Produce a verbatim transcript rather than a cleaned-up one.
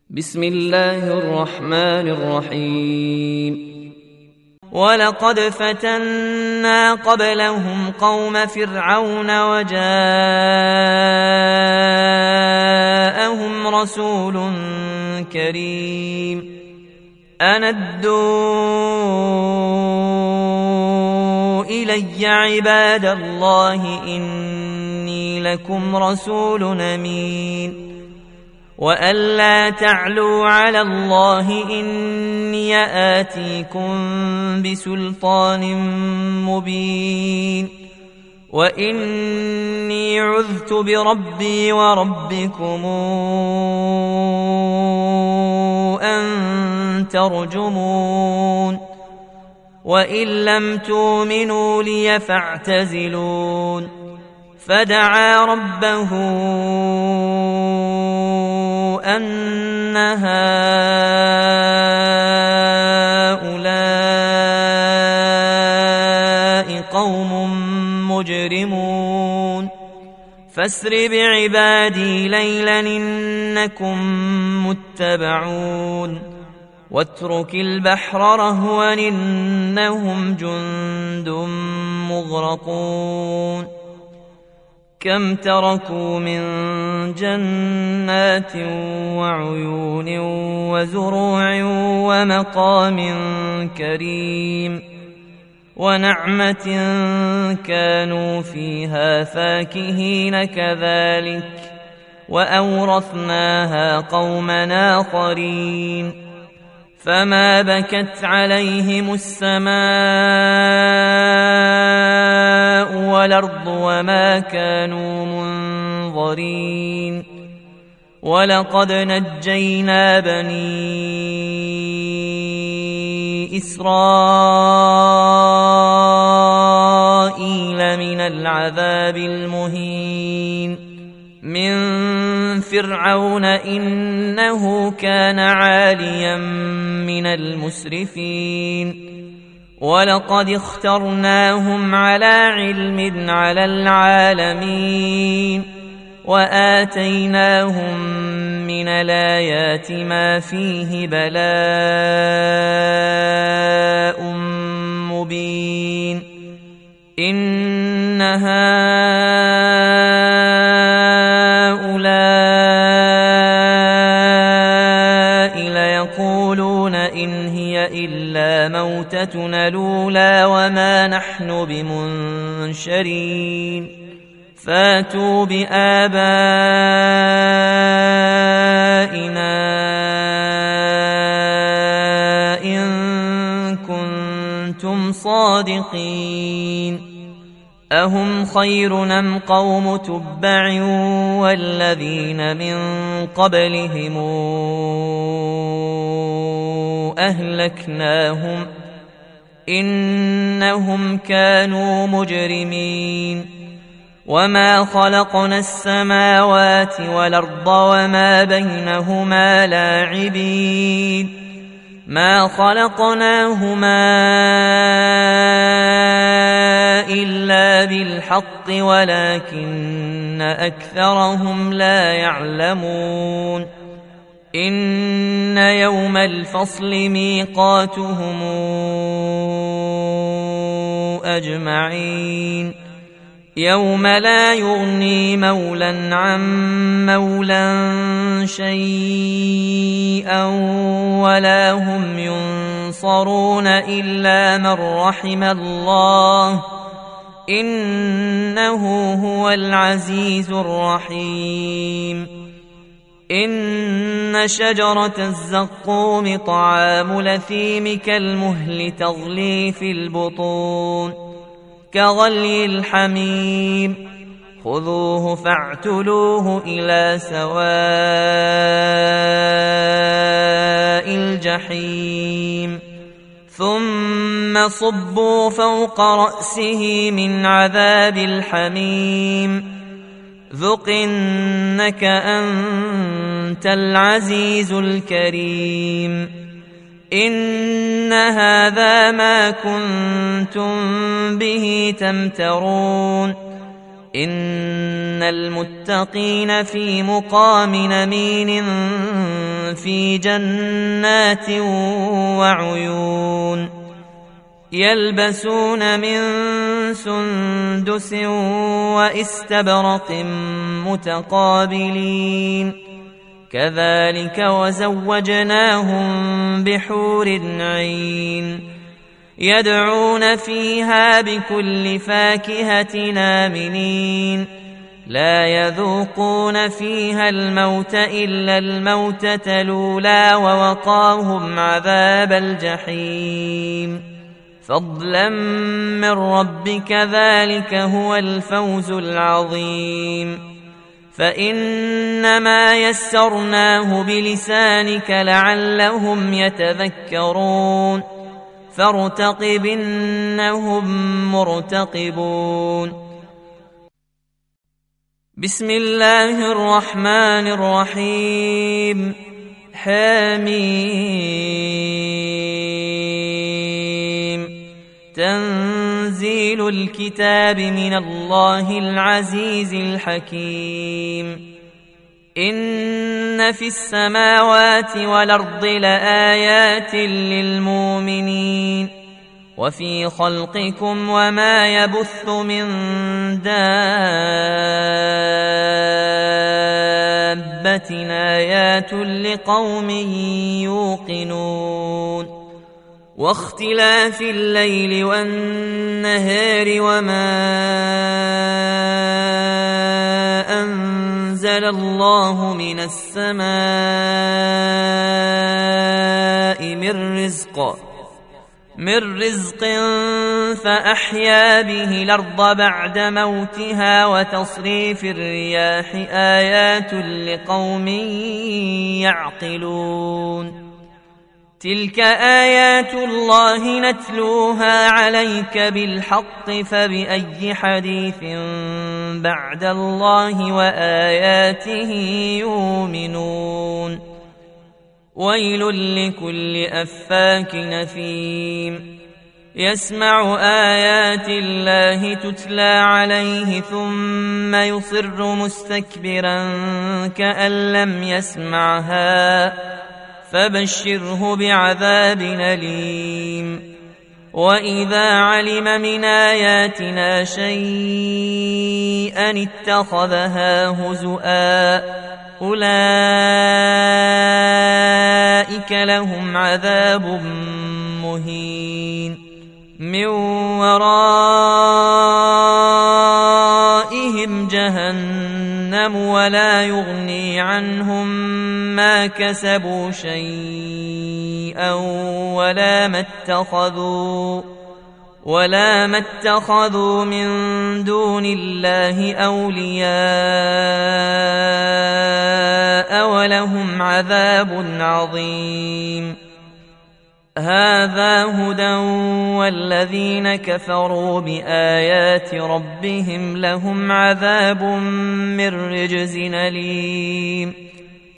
بسم الله الرحمن الرحيم. ولقد فتنا قبلهم قوم فرعون وجاءهم رسول كريم أن ادوا إلي عباد الله إني لكم رسول أمين وأن لا تعلوا على الله إني آتيكم بسلطان مبين وإني عذت بربي وربكم أن ترجمون وإن لم تؤمنوا لي فاعتزلون فدعا ربه أن هؤلاء قوم مجرمون فاسر بعبادي ليلا إنكم متبعون واترك البحر رهوا إنهم جند مغرقون كم تركوا من جنات وعيون وزروع ومقام كريم ونعمة كانوا فيها فاكهين كذلك وأورثناها قوما آخرين فما بكت عليهم السماء والأرض وما كانوا منظرين ولقد نجينا بني إسرائيل من العذاب المهين من فرعون إنه كان عاليا من المسرفين ولقد اخترناهم على علم على العالمين وآتيناهم من الآيات ما فيه بلاء مبين إن هؤلاء ليقولون إن هي إلا موتتنا الأولى وما نحن بمنشرين فاتوا بآبائنا إن كنتم صادقين أهم خير أم قوم تبع والذين من قبلهم أهلكناهم إنهم كانوا مجرمين وما خلقنا السماوات والأرض وما بينهما لاعبين ما خلقناهما إلا بالحق ولكن أكثرهم لا يعلمون إن يوم الفصل ميقاتهم أجمعين يوم لا يغني مولا عن مولا شيئا ولا هم ينصرون إلا من رحم الله إنه هو العزيز الرحيم إن شجرة الزقوم طعام الأثيم كالمهل تغلي في البطون كغلي الحميم خذوه فاعتلوه إلى سواء الجحيم ثم صبوا فوق رأسه من عذاب الحميم ذق إنك أنت العزيز الكريم إن هذا ما كنتم به تمترون إن المتقين في مقام أمين في جنات وعيون يلبسون من سندس واستبرق متقابلين كذلك وزوجناهم بحور عين يدعون فيها بكل فاكهة آمنين لا يذوقون فيها الموت إلا الموتة الأولى ووقاهم عذاب الجحيم فضلا من ربك ذلك هو الفوز العظيم فإنما يسرناه بلسانك لعلهم يتذكرون فارتقب إنهم مرتقبون بسم الله الرحمن الرحيم حميم تنزيل الكتاب من الله العزيز الحكيم إن في السماوات والأرض لآيات للمؤمنين وفي خلقكم وما يبث من دابة آيات لقوم يوقنون واختلاف الليل والنهار وما أنزل الله من السماء من رزق من رزق فأحيا به الأرض بعد موتها وتصريف الرياح آيات لقوم يعقلون تلك آيات الله نتلوها عليك بالحق فبأي حديث بعد الله وآياته يؤمنون ويل لكل أفاك نثيم يسمع آيات الله تتلى عليه ثم يصر مستكبرا كأن لم يسمعها فبشره بعذاب أليم وإذا علم من آياتنا شيئا اتخذها هزؤا أولئك لهم عذاب مهين من ورائهم جهنم ولا يغني عنهم ما كسبوا شيئا ولا ما اتخذوا ولا ما اتخذوا من دون الله أولياء ولهم عذاب عظيم هذا هدى والذين كفروا بآيات ربهم لهم عذاب من رجز أليم